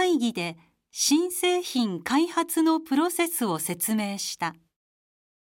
会議で新製品開発のプロセスを説明した。